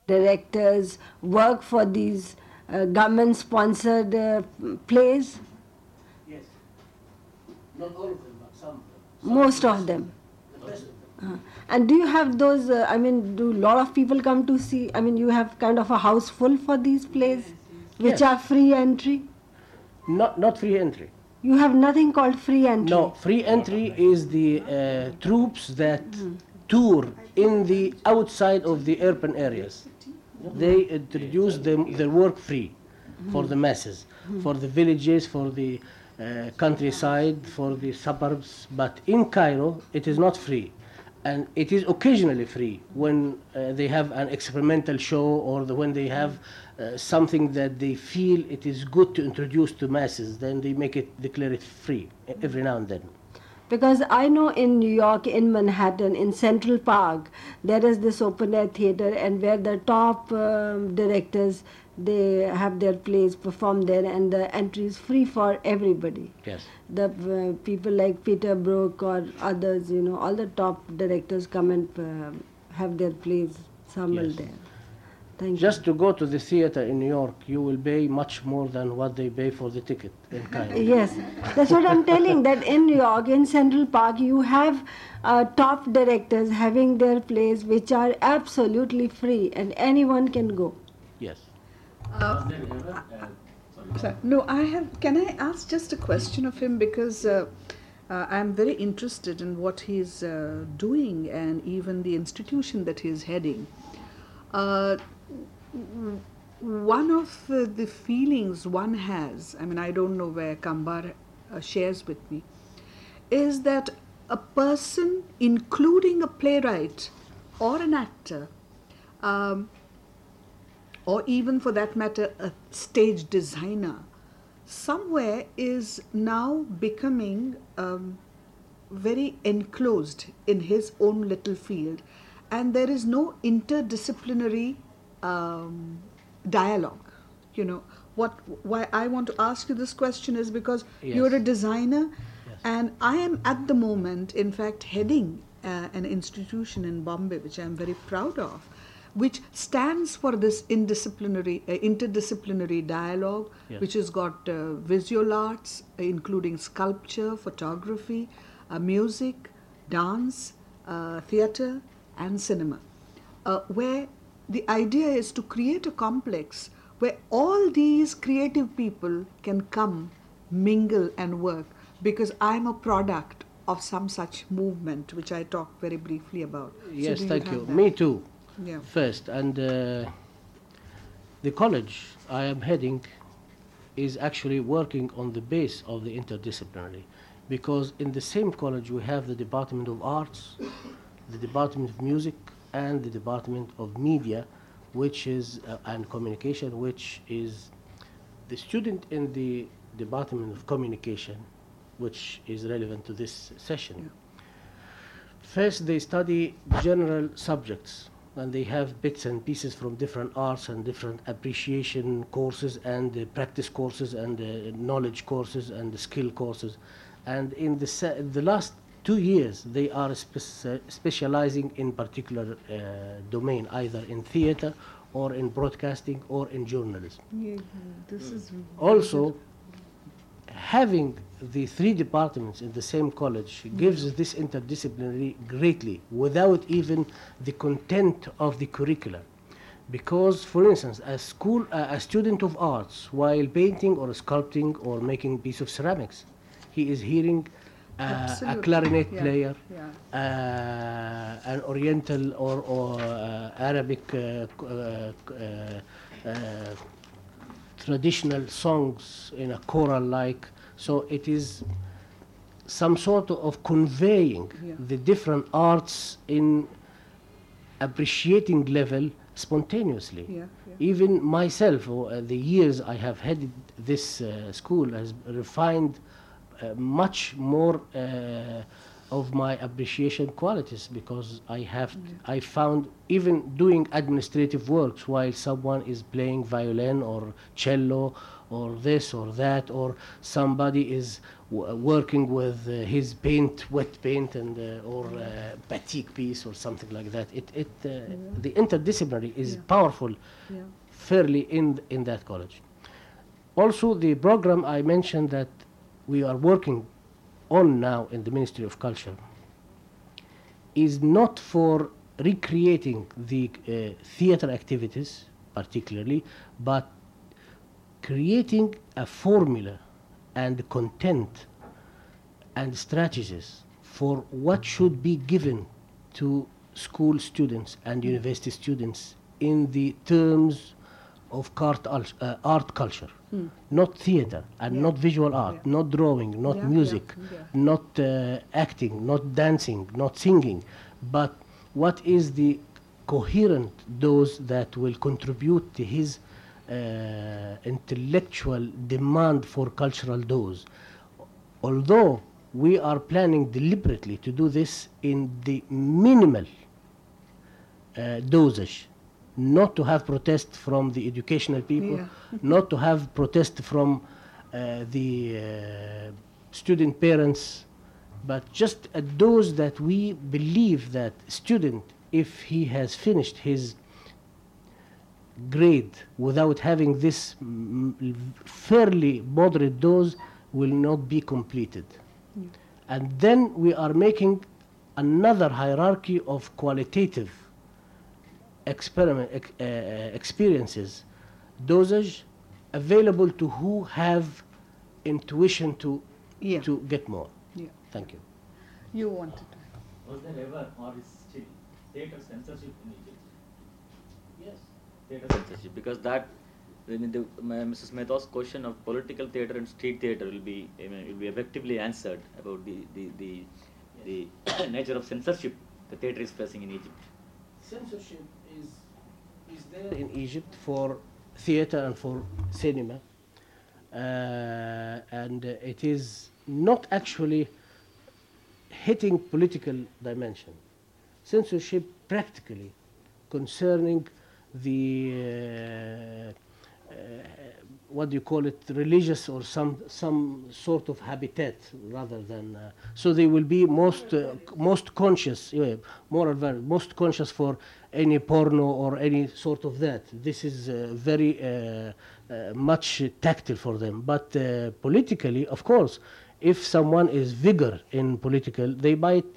directors work for these government-sponsored plays? Yes. Not all of them, but some. Most of them. The best of them. And do you have those, do a lot of people come to see, you have kind of a house full for these plays, which Yes. are free entry? Not free entry. You have nothing called free entry? No, free entry is the troops that tour in the outside of the urban areas. They introduce their work free for the masses, for the villages, for the countryside, for the suburbs. But in Cairo, it is not free. And it is occasionally free when they have an experimental show or when they have something that they feel it is good to introduce to masses, then they declare it free every now and then. Because I know in New York, in Manhattan, in Central Park, there is this open air theater, and where the top directors, they have their plays performed there, and the entry is free for everybody. Yes. The people like Peter Brook or others, all the top directors come and have their plays summoned Yes. there. Thank Just to go to the theater in New York, you will pay much more than what they pay for the ticket in Cairo. you. Yes, that's what I'm telling, that in New York, in Central Park, you have top directors having their plays which are absolutely free and anyone can go. Yes. Sorry. No, can I ask just a question of him, because I'm very interested in what he's doing and even the institution that he's heading. One of the feelings one has, I don't know where Kambar shares with me, is that a person, including a playwright or an actor, or even for that matter a stage designer, somewhere is now becoming very enclosed in his own little field, and there is no interdisciplinary dialogue. Why I want to ask you this question is because Yes. you're a designer. Yes. And I am at the moment, in fact, heading an institution in Bombay, which I am very proud of, which stands for this interdisciplinary dialogue, Yes. which has got visual arts, including sculpture, photography, music, dance, theatre, and cinema, where the idea is to create a complex where all these creative people can come, mingle, and work, because I'm a product of some such movement, which I talked very briefly about. So Yes, do thank have you. that? Me too. Yeah. First, and the college I am heading is actually working on the base of the interdisciplinary, because in the same college we have the Department of Arts, the Department of Music, and the Department of Media, which is and Communication, which is the student in the Department of Communication, which is relevant to this session. Yeah. First, they study general subjects, and they have bits and pieces from different arts and different appreciation courses and practice courses and knowledge courses and skill courses. And in the last 2 years, they are specializing in particular domain, either in theater or in broadcasting or in journalism. Yeah, this is Also, having the 3 departments in the same college gives this interdisciplinary greatly without even the content of the curricula. Because, for instance, a student of arts, while painting or sculpting or making a piece of ceramics, he is hearing a Absolutely. clarinet Yeah, player, yeah. an Oriental or Arabic traditional songs in a choral like. So it is some sort of conveying Yeah. the different arts in appreciating level spontaneously. Yeah, yeah. Even myself, the years I have headed this school has refined much more of my appreciation qualities, because I found even doing administrative works while someone is playing violin or cello or this or that, or somebody is working with his paint, wet paint, and or batik piece or something like that. The interdisciplinary is powerful, fairly in that college. Also, the program I mentioned that we are working on now in the Ministry of Culture is not for recreating the theater activities particularly, but creating a formula and content and strategies for what should be given to school students and university students in the terms of art culture, not theater and not visual art, not drawing, not music, not acting, not dancing, not singing, but what is the coherent dose that will contribute to his intellectual demand for cultural dose. Although we are planning deliberately to do this in the minimal dosage, not to have protest from the educational people, not to have protest from the student parents, but just a dose that we believe that student, if he has finished his grade without having this fairly moderate dose, will not be completed. And then we are making another hierarchy of qualitative experiences, dosage available to who have intuition to get more. Thank you. You wanted to. Was there ever or is still theatre censorship in Egypt? Yes. Theatre censorship, because that, I mean, Mrs. Mehta's question of political theatre and street theatre will be, will be effectively answered about the nature of censorship the theatre is facing in Egypt. Censorship is there in Egypt for theater and for cinema, and it is not actually hitting political dimension. Censorship practically concerning the what do you call it, religious or some sort of habitat, rather than so they will be most conscious, most conscious for any porno or any sort of that. This is very much tactile for them, but politically, of course, if someone is vigor in political, they might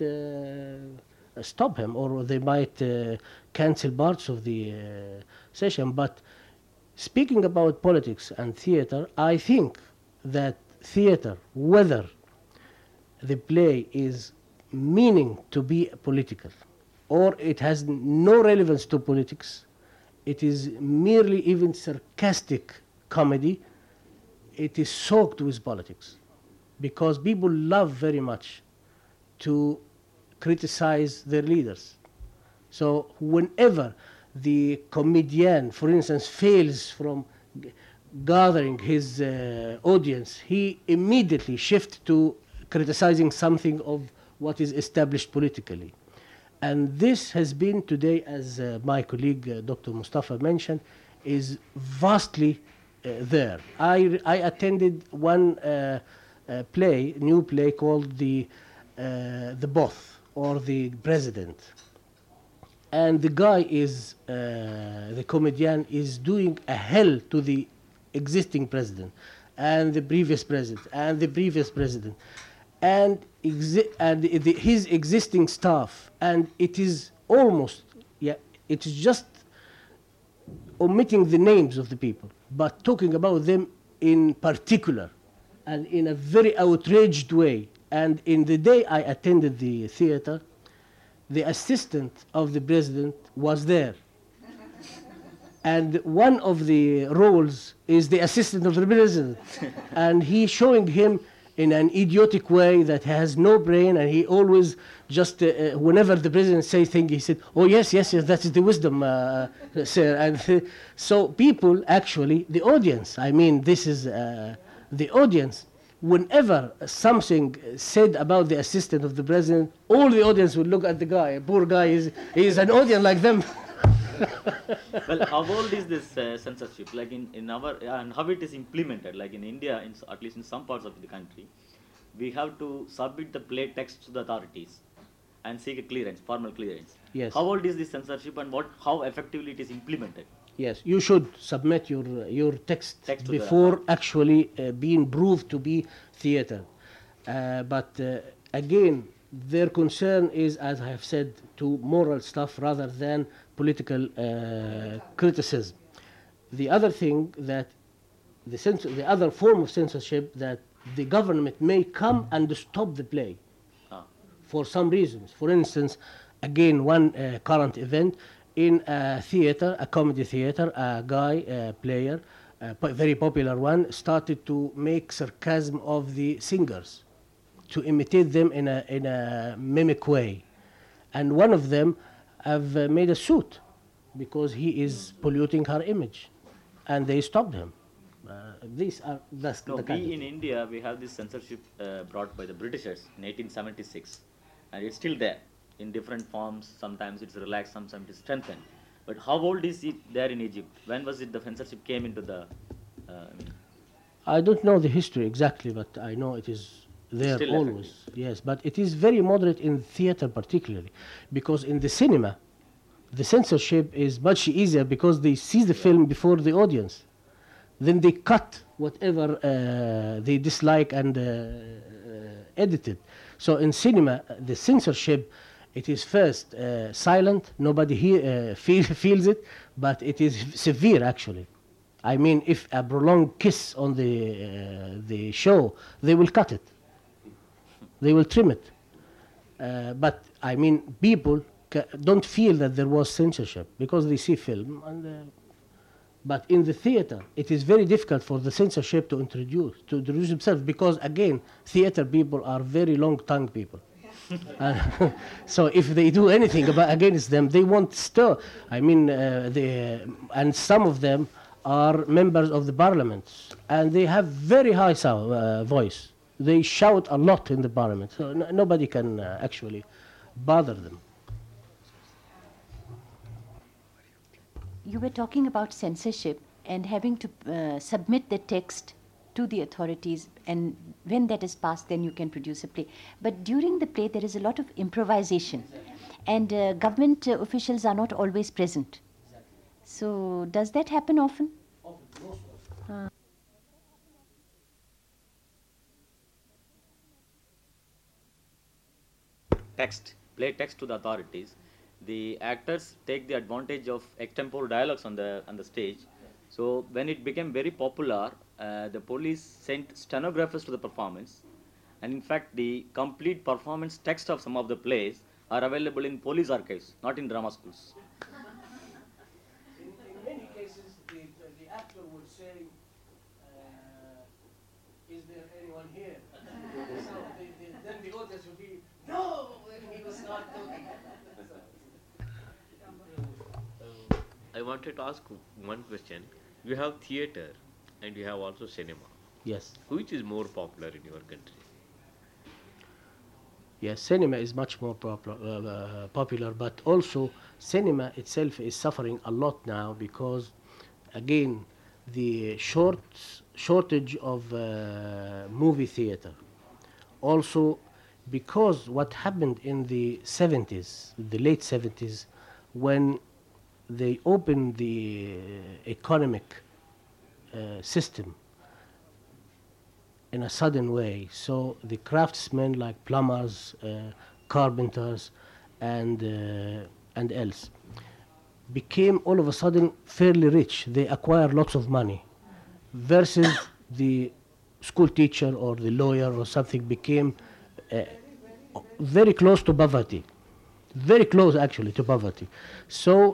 stop him, or they might cancel parts of the session. But speaking about politics and theater, I think that theater, whether the play is meaning to be political or it has no relevance to politics, it is merely even sarcastic comedy, it is soaked with politics, because people love very much to criticize their leaders. So whenever the comedian, for instance, fails from gathering his audience, he immediately shifts to criticizing something of what is established politically. And this has been today, as my colleague Dr. Mustafa mentioned, is vastly there. I attended one new play called the Both, or the President. And the guy is, the comedian is doing a hell to the existing president, and the previous president, and the previous president, and his existing staff. And it is almost, it is just omitting the names of the people, but talking about them in particular, and in a very outraged way. And in the day I attended the theater, the assistant of the president was there. And one of the roles is the assistant of the president. And he showing him in an idiotic way that has no brain, and he always just, whenever the president says things, he said, oh yes, that is the wisdom, sir. And so people, actually, the audience, I mean, this is the audience, whenever something said about the assistant of the president, all the audience would look at the guy. Poor guy, he's an audience like them. Well, how old is this censorship? Like in our and how it is implemented? Like in India, at least in some parts of the country, we have to submit the play text to the authorities and seek a clearance, formal clearance. Yes. How old is this censorship and how effectively it is implemented? Yes, you should submit your text Text to the before actually being proved to be theater. But again, their concern is, as I have said, to moral stuff rather than political criticism. The other thing that the other form of censorship, that the government may come and stop the play for some reasons. For instance, again, one current event in a theater, a comedy theater, a guy, a player, a very popular one, started to make sarcasm of the singers, to imitate them in a mimic way. And one of them have made a suit because he is polluting her image. And they stopped him. That's No, the kind we of in India, we have this censorship brought by the Britishers in 1876, and it's still there in different forms. Sometimes it's relaxed, sometimes it's strengthened. But how old is it there in Egypt? When was it the censorship came into the? I don't know the history exactly, but I know it is there Still always. Yes, but it is very moderate in theater particularly, because in the cinema, the censorship is much easier because they see the film before the audience. Then they cut whatever they dislike and edit it. So in cinema, the censorship, it is first silent, nobody feels it, but it is severe actually. I mean, if a prolonged kiss on the show, they will cut it. They will trim it. But I mean, people don't feel that there was censorship because they see film. But in the theater, it is very difficult for the censorship to introduce themselves because, again, theater people are very long-tongued people. So if they do anything against them, they won't stir. I mean, and some of them are members of the parliament, and they have very high voice. They shout a lot in the parliament, so nobody can actually bother them. You were talking about censorship and having to submit the text to the authorities, and when that is passed, then you can produce a play. But during the play, there is a lot of improvisation, and government officials are not always present. So does that happen often? Play text to the authorities. The actors take the advantage of extempore dialogues on the stage. So when it became very popular, the police sent stenographers to the performance, and in fact the complete performance text of some of the plays are available in police archives, not in drama schools. In many cases, the actor would say, is there anyone here? So then the audience would be, no, he was not talking. I wanted to ask one question. You have theater and you have also cinema. Yes. Which is more popular in your country? Yes, cinema is much more popular, but also cinema itself is suffering a lot now because, again, the shortage of movie theater. Also, because what happened in the 70s, the late 70s, when they opened the economic system in a sudden way. So the craftsmen like plumbers, carpenters, and else became all of a sudden fairly rich. They acquired lots of money, versus the school teacher or the lawyer or something became very close to poverty, very close actually to poverty. So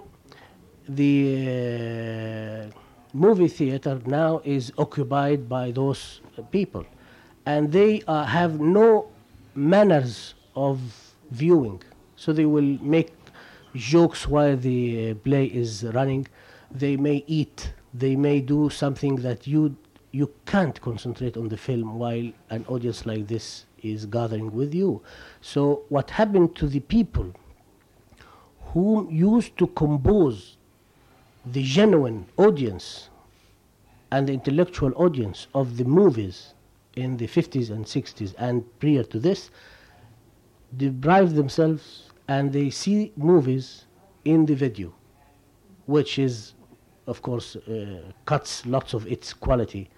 the movie theater now is occupied by those people, and they have no manners of viewing. So they will make jokes while the play is running. They may eat. They may do something that you you can't concentrate on the film while an audience like this is gathering with you. So what happened to the people who used to compose the genuine audience and the intellectual audience of the movies in the 50s and 60s and prior to this, deprive themselves and they see movies in the video, which is, of course, cuts lots of its quality.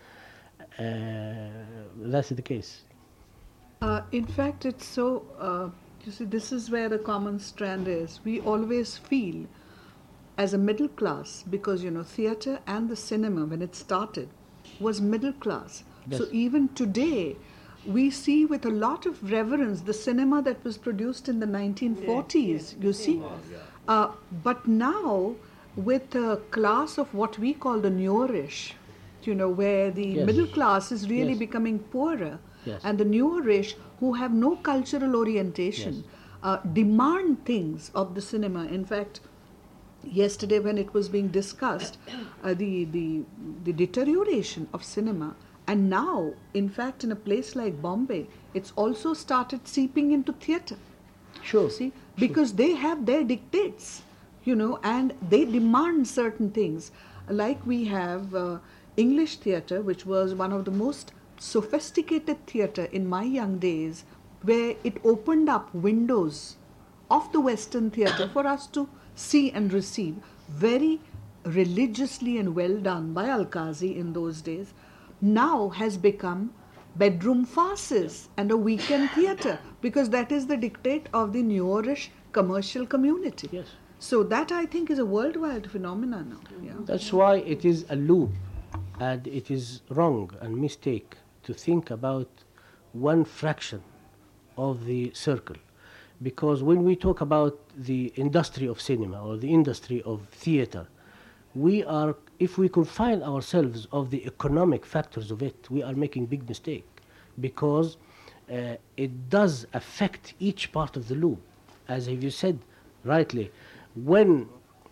That's the case. In fact, it's so, you see, this is where the common strand is. We always feel as a middle class, because, you know, theatre and the cinema, when it started, was middle class. Yes. So even today, we see with a lot of reverence the cinema that was produced in the 1940s, you see. But now, with a class of what we call the newerish, you know, where the Yes. middle class is really Yes. becoming poorer, Yes. and the newerish, who have no cultural orientation, demand things of the cinema. In fact, yesterday when it was being discussed, the deterioration of cinema, and now, in fact, in a place like Bombay, it's also started seeping into theatre. Sure. See, because they have their dictates, you know, and they demand certain things. Like we have English theatre, which was one of the most sophisticated theatre in my young days, where it opened up windows of the Western theatre for us to see and receive, very religiously and well done by Al-Qazi in those days, now has become bedroom farces and a weekend theatre, because that is the dictate of the newerish commercial community. Yes. So that, I think, is a worldwide phenomenon now. Yeah. That's why it is a loop, and it is wrong and mistake to think about one fraction of the circle. Because when we talk about the industry of cinema or the industry of theater, we are, if we confine ourselves of the economic factors of it, we are making big mistake, because it does affect each part of the loop. As you said rightly, when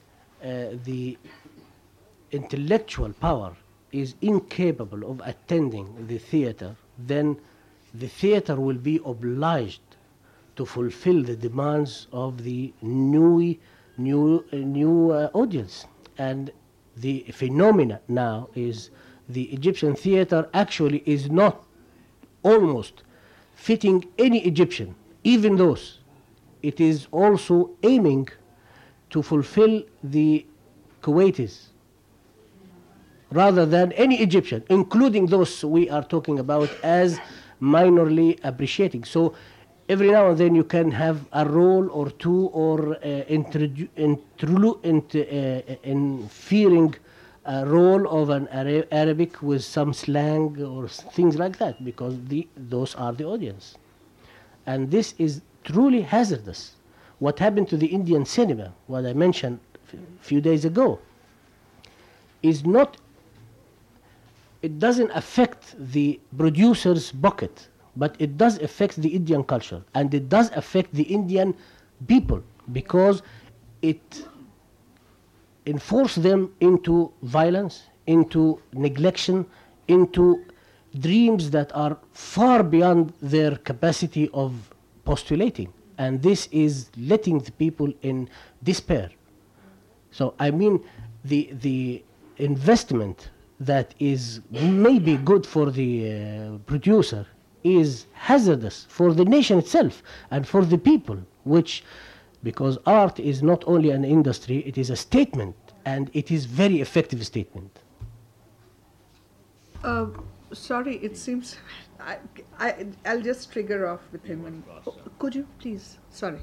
the intellectual power is incapable of attending the theater, then the theater will be obliged to fulfill the demands of the new audience. And the phenomena now is the Egyptian theater actually is not almost fitting any Egyptian, even those. It is also aiming to fulfill the Kuwaitis rather than any Egyptian, including those we are talking about as minorly appreciating. So every now and then you can have a role or two, or inferring a role of an Arabic with some slang or things like that, because those are the audience. And this is truly hazardous. What happened to the Indian cinema, what I mentioned a few days ago, is not, it doesn't affect the producer's bucket, but it does affect the Indian culture, and it does affect the Indian people, because it enforces them into violence, into neglection, into dreams that are far beyond their capacity of postulating. And this is letting the people in despair. So I mean, the investment that is maybe good for the producer is hazardous for the nation itself and for the people, which, because art is not only an industry, it is a statement, and it is very effective statement. Sorry, it seems I'll just trigger off with him. And, could you please? Sorry.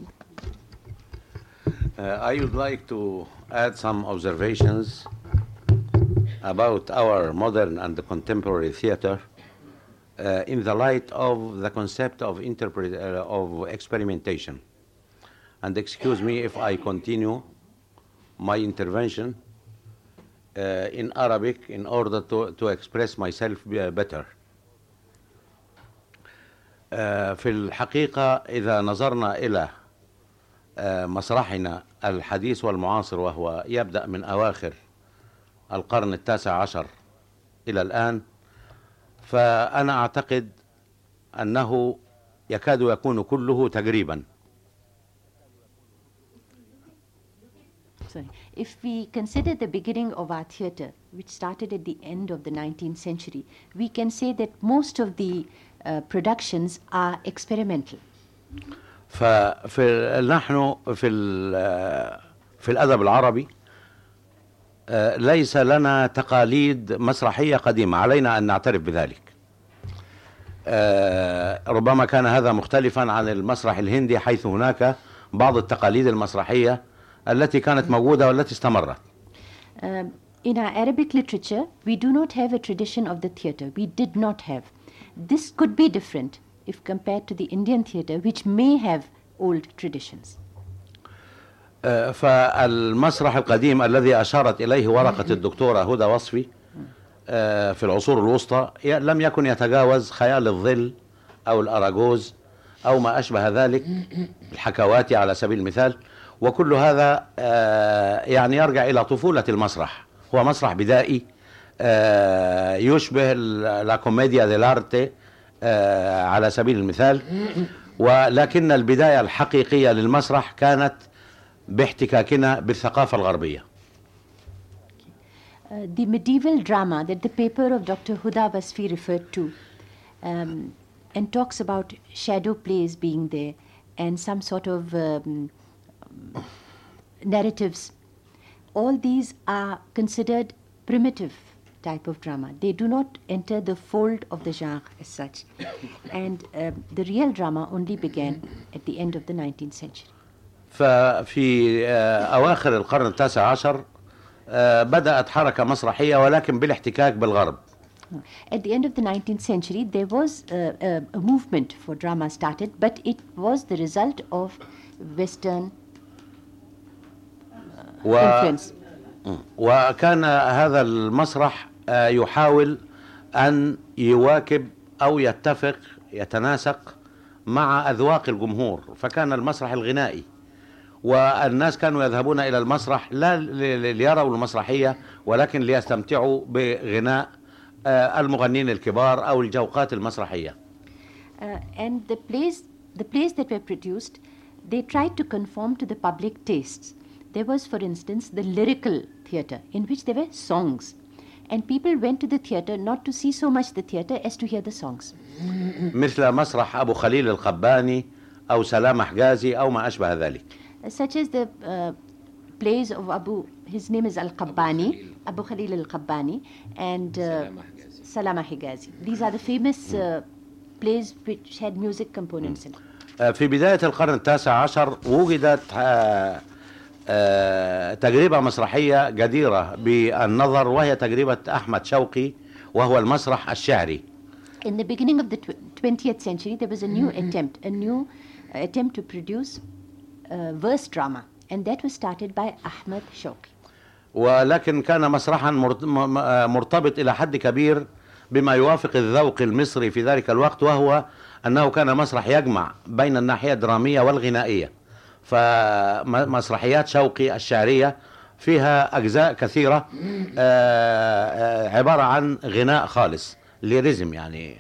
I would like to add some observations about our modern and contemporary theater in the light of the concept of experimentation. And excuse me if I continue my intervention in Arabic in order to express myself better. في الحقيقة إذا نظرنا إلى مسرحنا الحديث والمعاصر، وهو يبدأ من أواخر القرن التاسع عشر إلى الآن، فأنا أعتقد أنه يكاد يكون كله تقريبا. Sorry. If we consider the beginning of our theatre, which started at the end of the 19th century, we can say that most of the productions are experimental. نحن في الأدب العربي ليس لنا تقاليد مسرحية قديمة، علينا أن نعترف بذلك. ربما كان هذا مختلفا عن المسرح الهندي، حيث هناك بعض التقاليد المسرحية التي كانت موجودة والتي استمرت. In our Arabic literature, we do not have a tradition of the theatre. We did not have. This could be different if compared to the Indian theatre, which may have old traditions. فالمسرح القديم الذي أشارت إليه ورقة الدكتورة هدى وصفي في العصور الوسطى لم يكن يتجاوز خيال الظل أو الأراجوز أو ما أشبه ذلك، الحكواتي على سبيل المثال، وكل هذا يعني يرجع إلى طفولة المسرح. هو مسرح بدائي يشبه لا كوميديا ديلارتي على سبيل المثال، ولكن البداية الحقيقية للمسرح كانت باحتكاكنا بالثقافة الغربية. The medieval drama that the paper of Dr. Huda Wasfi referred to and talks about shadow plays being there and some sort of narratives, all these are considered primitive type of drama. They do not enter the fold of the genre as such. And the real drama only began at the end of the 19th century. ففي أواخر القرن التاسع عشر بدأت حركة مسرحية ولكن بالاحتكاك بالغرب. At the end of the 19th century, there was a movement for drama started, but it was the result of Western influence. وكان هذا المسرح يحاول أن يواكب أو يتناسق مع أذواق الجمهور، فكان المسرح الغنائي، والناس كانوا يذهبون إلى المسرح لا ليروا المسرحية ولكن ليستمتعوا بغناء المغنين الكبار أو الجوقات المسرحية. And the plays that were produced, they tried to conform to the public tastes. There was, for instance, the lyrical theatre in which there were songs, and people went to the theatre not to see so much the theatre as to hear the songs. مثل مسرح أبو خليل القباني أو سلام حجازي أو ما أشبه ذلك. Such as the plays of his name is Al-Qabbani, Abu Khalil Al-Qabbani, and Salama Higazi. These are the famous plays which had music components in it. في بداية القرن التاسع عشر وجدت تجربة مسرحية جديرة بالنظر، وهي تجربة أحمد شوقي، وهو المسرح الشعري. In the beginning of the 20th century, there was a new attempt to produce verse drama, and that was started by Ahmad Shawqi. ولكن كان مسرحا مرتبط إلى حد كبير بما يوافق الذوق المصري في ذلك الوقت، وهو أنه كان مسرح يجمع بين الناحية الدرامية والغنائية. فمسرحيات شوقي الشعرية فيها أجزاء كثيرة عبارة عن غناء خالص، ليريزم يعني.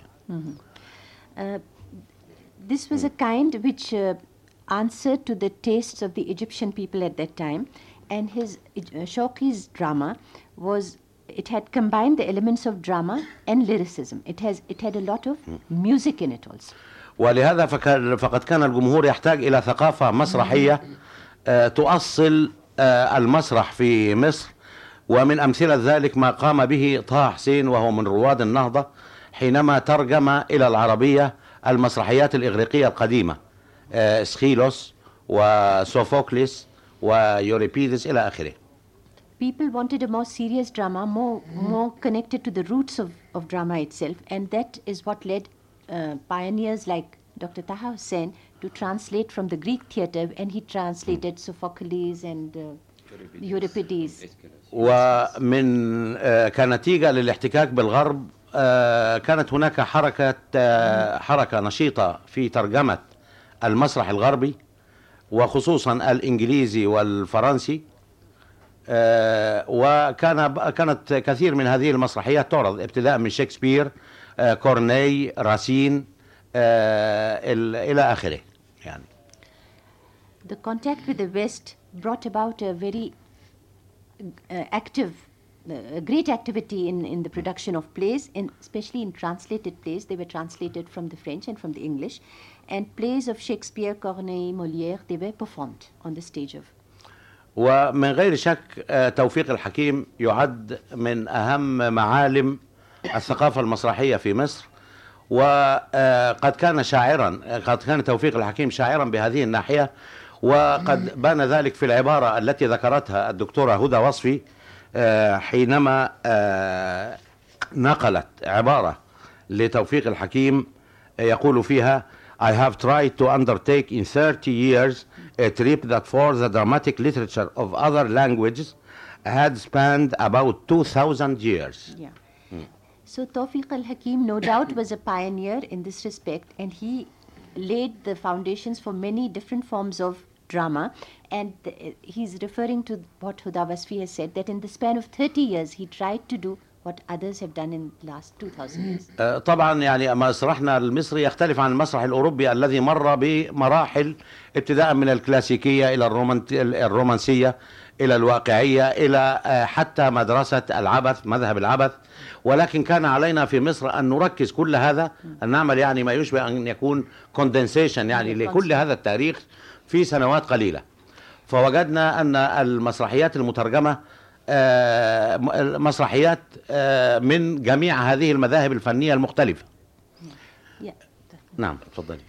This was a kind which answered to the tastes of the Egyptian people at that time, and Shawqi's drama it had combined the elements of drama and lyricism. It had a lot of music in it also. ولهذا فقد كان الجمهور يحتاج إلى ثقافة مسرحية تؤصل المسرح في مصر، ومن أمثلة ذلك ما قام به طه حسين وهو من رواد النهضة حينما ترجم إلى العربية المسرحيات الإغريقية القديمة، سخيلوس وسوفوكليس ويوريبيدس إلى آخره. People wanted a more serious drama, more connected to the roots of drama itself, and that is what led pioneers like Dr. Taha Hussain to translate from the Greek theatre, and he translated Sophocles and Euripides. ومن كنتيجة للاحتكاك بالغرب كانت هناك حركة نشيطة في ترجمة المسرح الغربي، وخصوصا الإنجليزي والفرنسي، كانت كثير من هذه المسرحيات تعرض ابتداء من شكسبير، كورني، راسين، إلى آخره يعني. The contact with the West brought about a very great activity in the production of plays, especially in translated plays. They were translated from the French and from the English. And plays of Shakespeare, Corneille, Molière, they were performed on the stage of. ومن غير شك توفيق الحكيم يعد من أهم معالم الثقافة المسرحية في مصر، وقد كان توفيق الحكيم شاعرا بهذه الناحية، وقد بان ذلك في العبارة التي ذكرتها الدكتورة هدى وصفي حينما نقلت عبارة لتوفيق الحكيم يقول فيها: I have tried to undertake in 30 years a trip that for the dramatic literature of other languages had spanned about 2,000 years. Yeah. So Tawfiq al-Hakim no doubt was a pioneer in this respect, and he laid the foundations for many different forms of drama, and he's referring to what Huda Wasfi has said, that in the span of 30 years he tried to do what others have done in the last 2,000 years. طبعا يعني مسرحنا المصري يختلف عن المسرح الأوروبي الذي مر بمراحل ابتداء من الكلاسيكية إلى الرومانسية إلى الواقعية إلى حتى مدرسة العبث، مذهب العبث. ولكن كان علينا في مصر أن نركز كل هذا، أن نعمل يعني ما يشبه أن يكون كوندنسيشن يعني لكل هذا التاريخ في سنوات قليلة. فوجدنا أن المسرحيات المترجمة مسرحيات من جميع هذه المذاهب الفنية المختلفة. نعم تفضلي.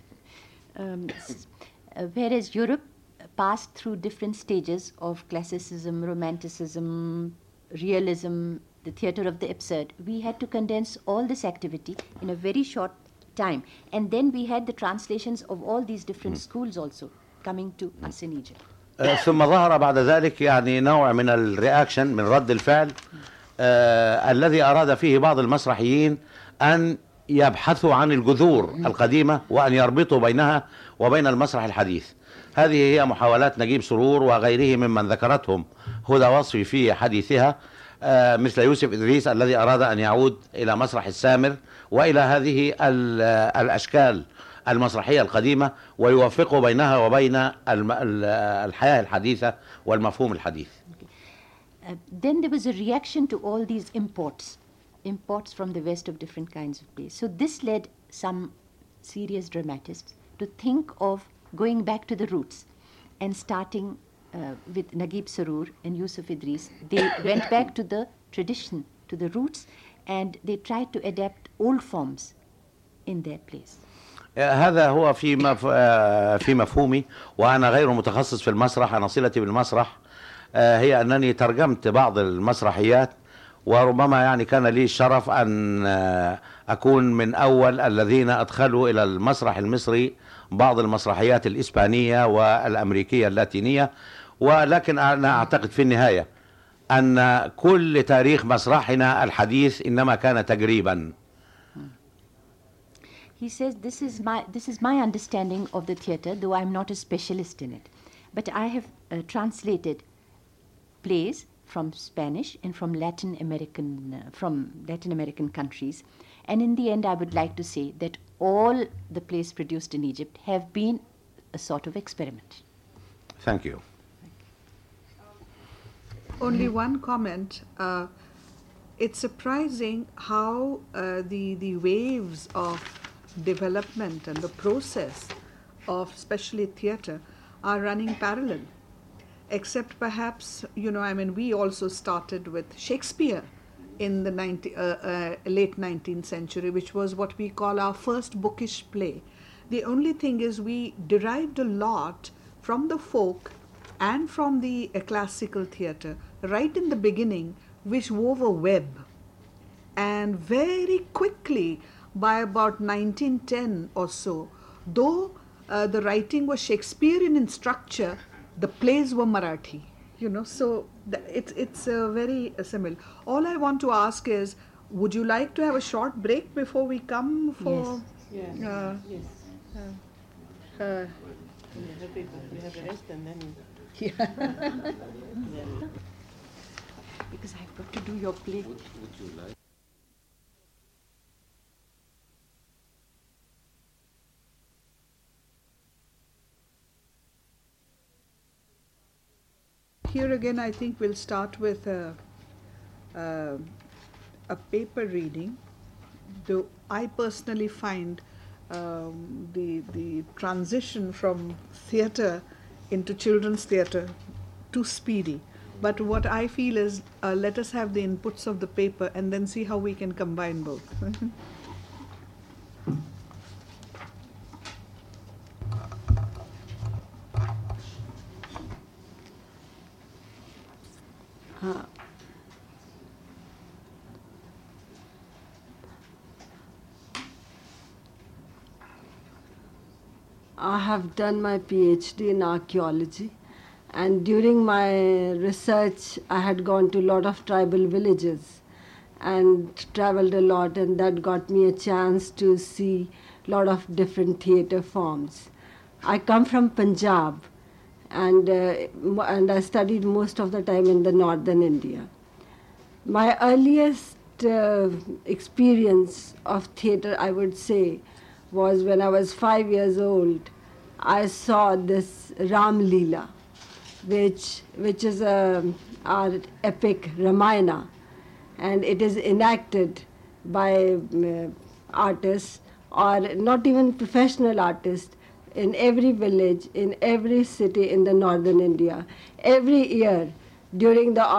Whereas Europe passed through different stages of classicism, romanticism, realism, the theatre of the absurd, we had to condense all this activity in a very short time. And then we had the translations of all these different schools also coming to us in Egypt. ثم ظهر بعد ذلك يعني نوع من الرياكشن، من رد الفعل الذي أراد فيه بعض المسرحيين أن يبحثوا عن الجذور القديمة وأن يربطوا بينها وبين المسرح الحديث. هذه هي محاولات نجيب سرور وغيره ممن ذكرتهم هدى وصفي في حديثها، مثل يوسف إدريس الذي أراد أن يعود إلى مسرح السامر وإلى هذه الأشكال المسرحية القديمة ويوفقوا بينها وبين الحياة الحديثة والمفهوم الحديث. Then there was a reaction to all these imports from the West of different kinds of plays. So this led some serious dramatists to think of going back to the roots and starting with Naguib Sarur and Yusuf Idris. They went back to the tradition, to the roots, and they tried to adapt old forms in their plays. هذا هو في مفهومي، وأنا غير متخصص في المسرح. أنا صلتي بالمسرح هي أنني ترجمت بعض المسرحيات، وربما يعني كان لي الشرف أن أكون من أول الذين أدخلوا إلى المسرح المصري بعض المسرحيات الإسبانية والأمريكية اللاتينية. ولكن أنا أعتقد في النهاية أن كل تاريخ مسرحنا الحديث إنما كان تجريبا. He says, this is my understanding of the theatre, though I'm not a specialist in it. But I have translated plays from Spanish and from Latin American countries. And in the end, I would like to say that all the plays produced in Egypt have been a sort of experiment. Thank you. Only one comment. It's surprising how the waves of development and the process of especially theatre are running parallel, except perhaps, we also started with Shakespeare in the late 19th century, which was what we call our first bookish play. The only thing is we derived a lot from the folk and from the classical theatre right in the beginning, which wove a web. And very quickly, by about 1910 or so, though the writing was Shakespearean in structure, the plays were Marathi, so it's very similar. All I want to ask is, would you like to have a short break before we come for... Yes. Yes. We have a rest and then... Yeah. because I've got to do your play. Would you like? Here again, I think we'll start with a paper reading. Though I personally find the transition from theatre into children's theatre too speedy. But what I feel is, let us have the inputs of the paper and then see how we can combine both. I have done my PhD in archaeology, and during my research I had gone to a lot of tribal villages and traveled a lot, and that got me a chance to see a lot of different theatre forms. I come from Punjab, and I studied most of the time in the northern India. My earliest experience of theatre, I would say, was when I was 5 years old. I saw this Ram Leela, which is our epic Ramayana, and it is enacted by artists, or not even professional artists, in every village, in every city in the northern India. Every year, during the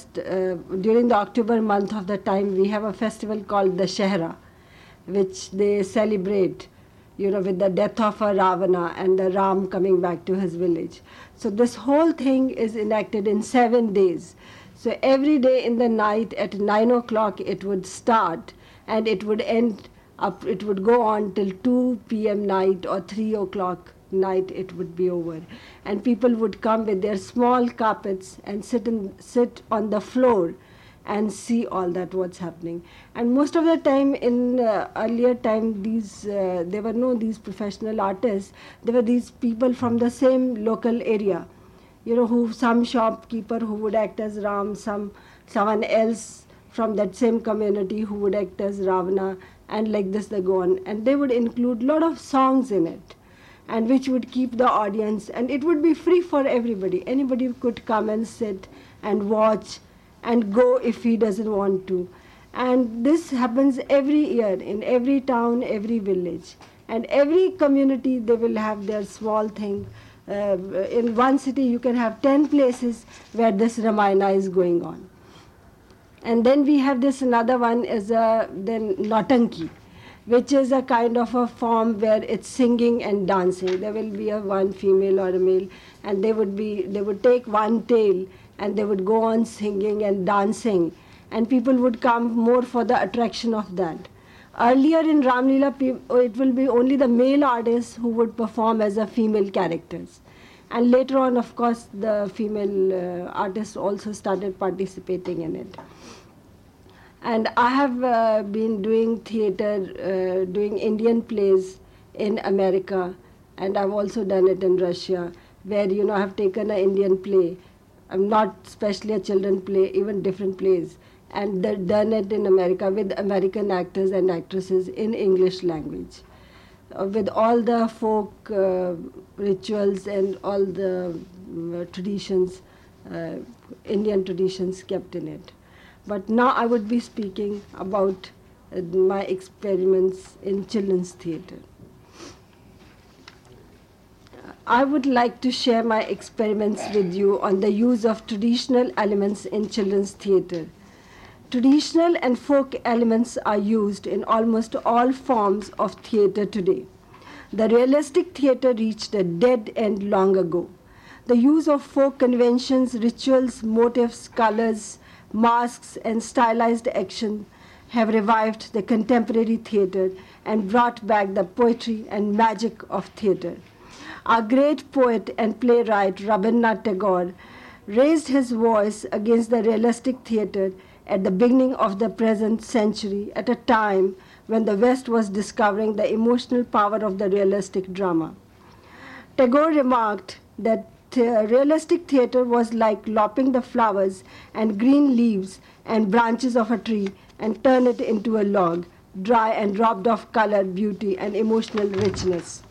October month of the time, we have a festival called the Shehra, which they celebrate, with the death of a Ravana and the Ram coming back to his village. So this whole thing is enacted in 7 days. So every day in the night at 9 o'clock it would start, and it would end up, it would go on till 2 p.m. night or 3 o'clock night it would be over. And people would come with their small carpets and sit on the floor and see all that what's happening. And most of the time in earlier time, there were no these professional artists. There were these people from the same local area, who some shopkeeper who would act as Ram, someone else from that same community who would act as Ravana, and like this they go on. And they would include a lot of songs in it, and which would keep the audience, and it would be free for everybody. Anybody could come and sit and watch and go if he doesn't want to. And this happens every year in every town, every village. And every community, they will have their small thing. In one city, you can have 10 places where this Ramayana is going on. And then we have this another one is then Nautanki, which is a kind of a form where it's singing and dancing. There will be one female or a male, and they would take one tale, and they would go on singing and dancing, and people would come more for the attraction of that. Earlier in Ram Leela, it will be only the male artists who would perform as a female characters. And later on, of course, the female artists also started participating in it. And I have been doing theatre, doing Indian plays in America, and I've also done it in Russia, where, I have taken an Indian play. I'm not especially a children play, even different plays, and done it in America with American actors and actresses in English language, with all the folk rituals and all the traditions, Indian traditions kept in it. But now I would be speaking about my experiments in children's theatre. I would like to share my experiments with you on the use of traditional elements in children's theatre. Traditional and folk elements are used in almost all forms of theatre today. The realistic theatre reached a dead end long ago. The use of folk conventions, rituals, motifs, colors, masks, and stylized action have revived the contemporary theatre and brought back the poetry and magic of theatre. Our great poet and playwright Rabindranath Tagore raised his voice against the realistic theatre at the beginning of the present century, at a time when the West was discovering the emotional power of the realistic drama. Tagore remarked that realistic theater was like lopping the flowers and green leaves and branches of a tree and turn it into a log, dry and robbed of color, beauty, and emotional richness.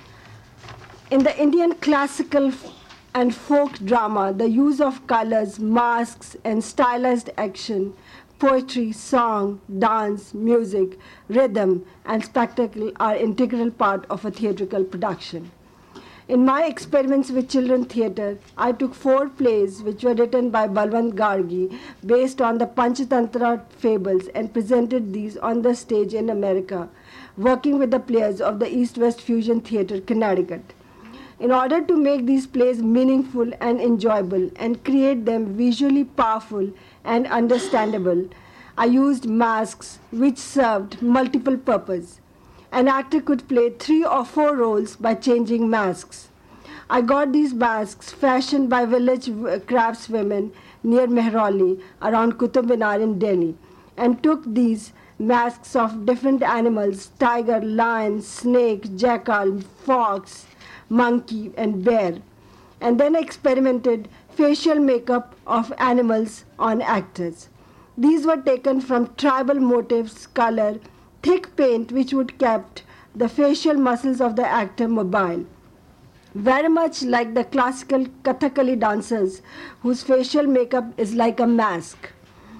In the Indian classical and folk drama, the use of colors, masks, and stylized action, poetry, song, dance, music, rhythm, and spectacle are integral part of a theatrical production. In my experiments with children theatre, I took 4 plays which were written by Balwant Gargi based on the Panchatantra fables and presented these on the stage in America, working with the players of the East-West Fusion Theatre, Connecticut. In order to make these plays meaningful and enjoyable and create them visually powerful and understandable, I used masks which served multiple purposes. An actor could play 3 or 4 roles by changing masks. I got these masks fashioned by village craftswomen near Mehrauli around Qutub Minar in Delhi and took these masks of different animals: tiger, lion, snake, jackal, fox, monkey, and bear, and then experimented facial makeup of animals on actors. These were taken from tribal motifs, color, thick paint which would kept the facial muscles of the actor mobile, very much like the classical Kathakali dancers whose facial makeup is like a mask.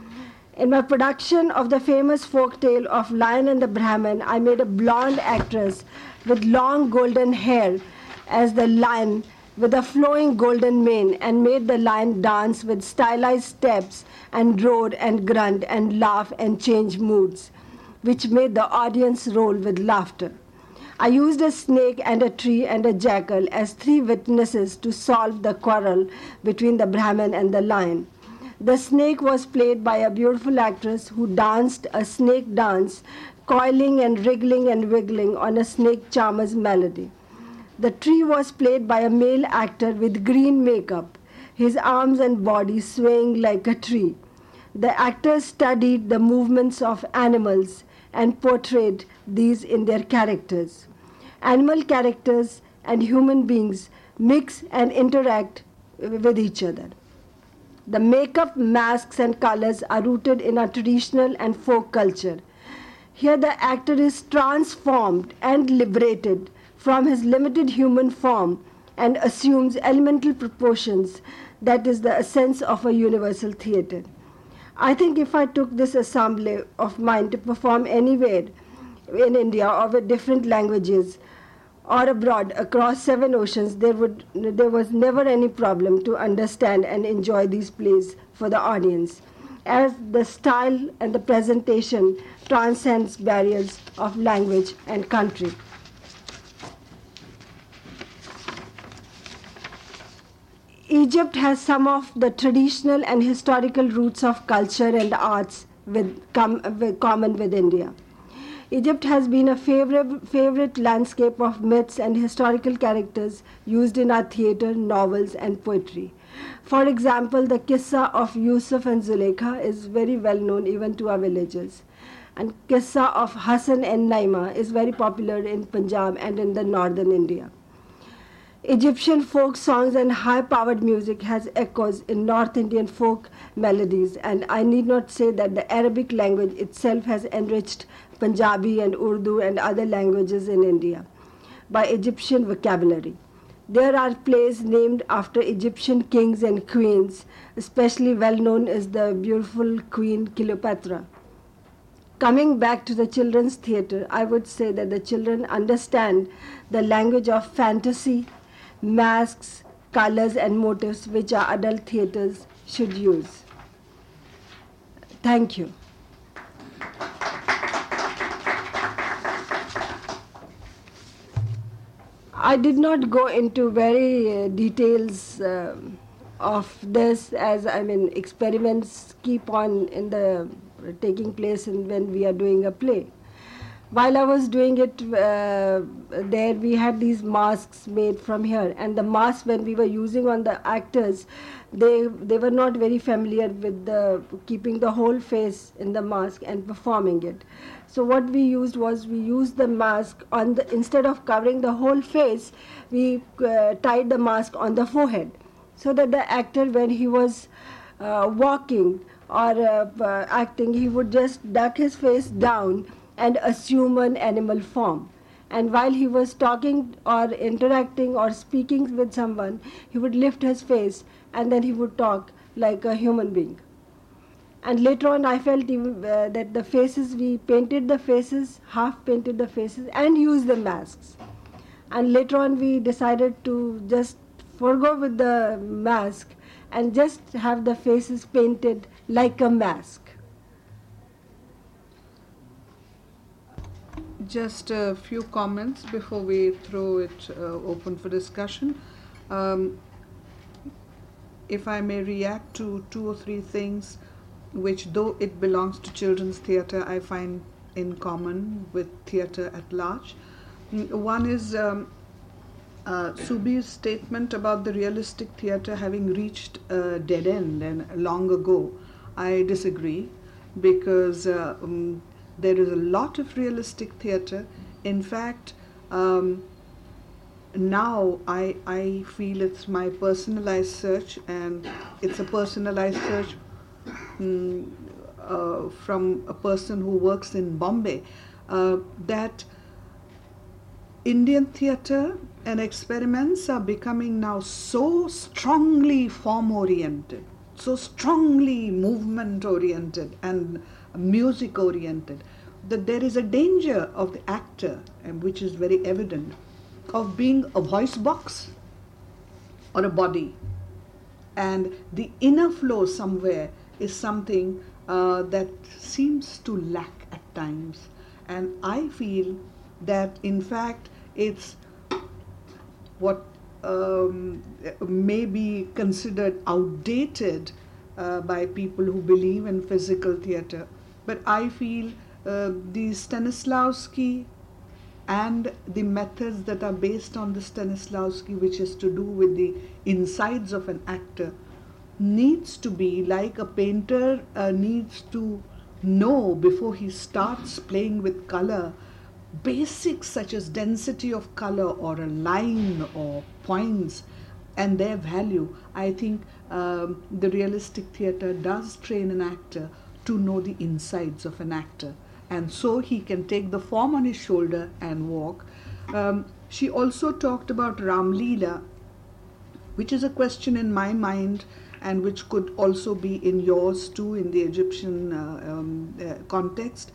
In my production of the famous folk tale of Lion and the Brahmin, I made a blonde actress with long golden hair as the lion with a flowing golden mane and made the lion dance with stylized steps and roar and grunt and laugh and change moods, which made the audience roll with laughter. I used a snake and a tree and a jackal as 3 witnesses to solve the quarrel between the Brahmin and the lion. The snake was played by a beautiful actress who danced a snake dance, coiling and wriggling and wiggling on a snake charmer's melody. The tree was played by a male actor with green makeup, his arms and body swaying like a tree. The actors studied the movements of animals and portrayed these in their characters. Animal characters and human beings mix and interact with each other. The makeup, masks, and colors are rooted in our traditional and folk culture. Here the actor is transformed and liberated from his limited human form and assumes elemental proportions that is the essence of a universal theatre. I think if I took this assembly of mine to perform anywhere in India or with different languages or abroad across 7 oceans, there was never any problem to understand and enjoy these plays for the audience, as the style and the presentation transcends barriers of language and country. Egypt has some of the traditional and historical roots of culture and arts common with India. Egypt has been a favorite landscape of myths and historical characters used in our theatre, novels, and poetry. For example, the Qissa of Yusuf and Zulekha is very well known even to our villagers. And Qissa of Hassan and Naima is very popular in Punjab and in the northern India. Egyptian folk songs and high-powered music has echoes in North Indian folk melodies, and I need not say that the Arabic language itself has enriched Punjabi and Urdu and other languages in India by Egyptian vocabulary. There are plays named after Egyptian kings and queens, especially well known is the beautiful Queen Cleopatra. Coming back to the children's theatre, I would say that the children understand the language of fantasy, masks, colors, and motifs which our adult theatres should use. Thank you. I did not go into very details of this, as experiments keep on taking place when we are doing a play. while I was doing it there, we had these masks made from here, and the masks when we were using on the actors, they were not very familiar with the keeping the whole face in the mask and performing it. So what we used was, we used the mask on the, instead of covering the whole face, we tied the mask on the forehead, so that the actor, when he was walking or acting, he would just duck his face down and assume an animal form. And while he was talking or interacting or speaking with someone, he would lift his face and then he would talk like a human being. And later on, I felt that the faces, we painted the faces, half painted the faces, and used the masks. And later on, we decided to just forego with the mask and just have the faces painted like a mask. Just a few comments before we throw it open for discussion. If I may react to 2 or 3 things which, though it belongs to children's theatre, I find in common with theatre at large. One is Subi's statement about the realistic theatre having reached a dead end and long ago. I disagree, because there is a lot of realistic theatre. In fact, now I feel it's my personalized search, and it's a personalized search from a person who works in Bombay, that Indian theatre and experiments are becoming now so strongly form oriented, so strongly movement oriented and music oriented, that there is a danger of the actor, and which is very evident, of being a voice box or a body, and the inner flow somewhere is something that seems to lack at times. And I feel that in fact it's what may be considered outdated by people who believe in physical theatre. But I feel the Stanislavski and the methods that are based on the Stanislavski, which is to do with the insides of an actor, needs to be like a painter needs to know before he starts playing with color, basics such as density of color or a line or points and their value. I think the realistic theatre does train an actor to know the insides of an actor, and so he can take the form on his shoulder and walk. She also talked about Ram Leela, which is a question in my mind and which could also be in yours too, in the Egyptian context.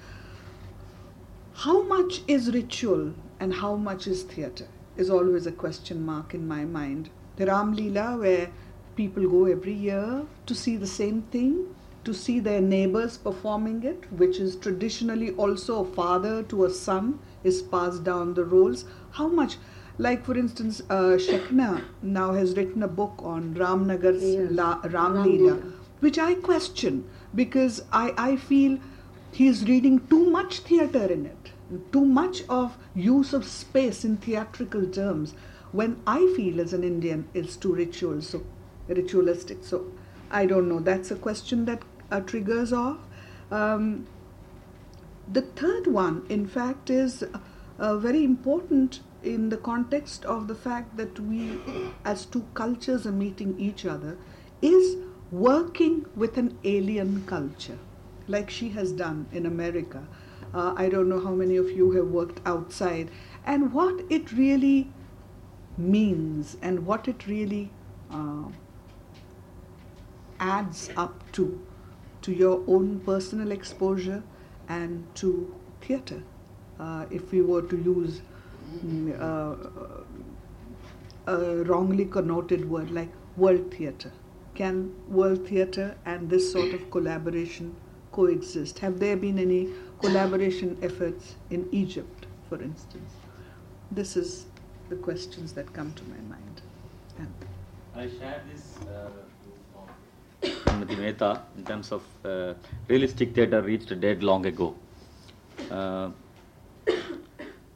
How much is ritual and how much is theatre is always a question mark in my mind. The Ram Leela, where people go every year to see the same thing, to see their neighbors performing it, which is traditionally also a father to a son, is passed down the roles. How much, like for instance, Shekna now has written a book on Ramnagar's Ram Leela, which I question, because I feel he's reading too much theatre in it, too much of use of space in theatrical terms, when I feel as an Indian it's too ritualistic. So I don't know, that's a question that triggers off. The third one, in fact, is very important in the context of the fact that we as two cultures are meeting each other, is working with an alien culture, like she has done in America. I don't know how many of you have worked outside, and what it really means and what it really adds up to your own personal exposure and to theatre. If we were to use a wrongly connoted word like world theatre, can world theatre and this sort of collaboration coexist? Have there been any collaboration efforts in Egypt, for instance? This is the questions that come to my mind. I share this Srimati Mehta in terms of realistic theatre reached a dead long ago.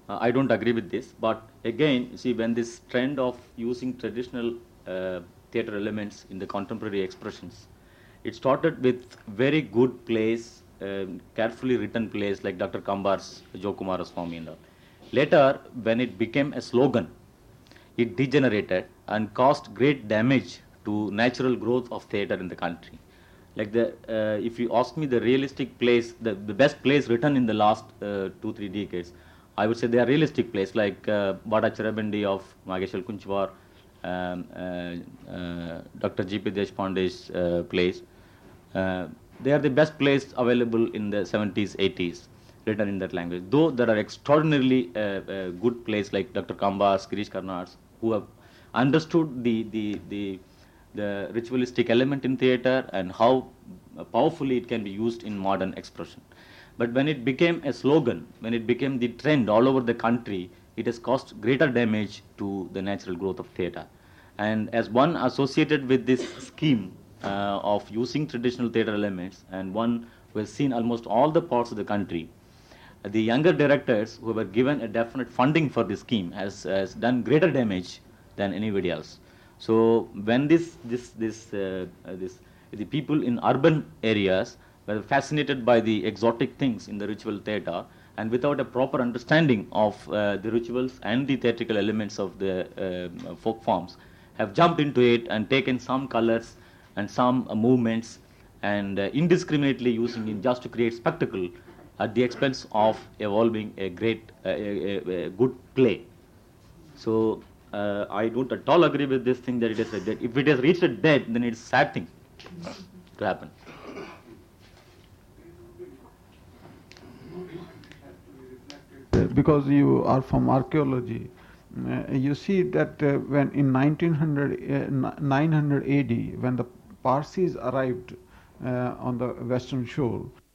I don't agree with this. But again, you see, when this trend of using traditional theatre elements in the contemporary expressions, it started with very good plays, carefully written plays like Dr. Kambar's Jokumara Swami and all. Later, when it became a slogan, it degenerated and caused great damage to natural growth of theatre in the country. Like if you ask me the realistic plays, the best plays written in the last 2-3 decades, I would say they are realistic plays like Bada Chirabendi of Mageshwar Kunchwar, Dr. G.P. Deshpande's plays. They are the best plays available in the 70s, 80s, written in that language. Though there are extraordinarily good plays like Dr. Kamba's, Girish Karnad's, who have understood the ritualistic element in theatre and how powerfully it can be used in modern expression. But when it became a slogan, when it became the trend all over the country, it has caused greater damage to the natural growth of theatre. And as one associated with this scheme of using traditional theatre elements, and one who has seen almost all the parts of the country, the younger directors who were given a definite funding for this scheme has done greater damage than anybody else. So when the people in urban areas were fascinated by the exotic things in the ritual theatre, and without a proper understanding of the rituals and the theatrical elements of the folk forms, have jumped into it and taken some colors and some movements and indiscriminately using it just to create spectacle at the expense of evolving a great, a good play. So I don't at all agree with this thing that it is a dead. If it has reached a dead, then it's a sad thing to happen. Because you are from archaeology, you see that when in 900 AD, when the Parsis arrived on the Western Shore,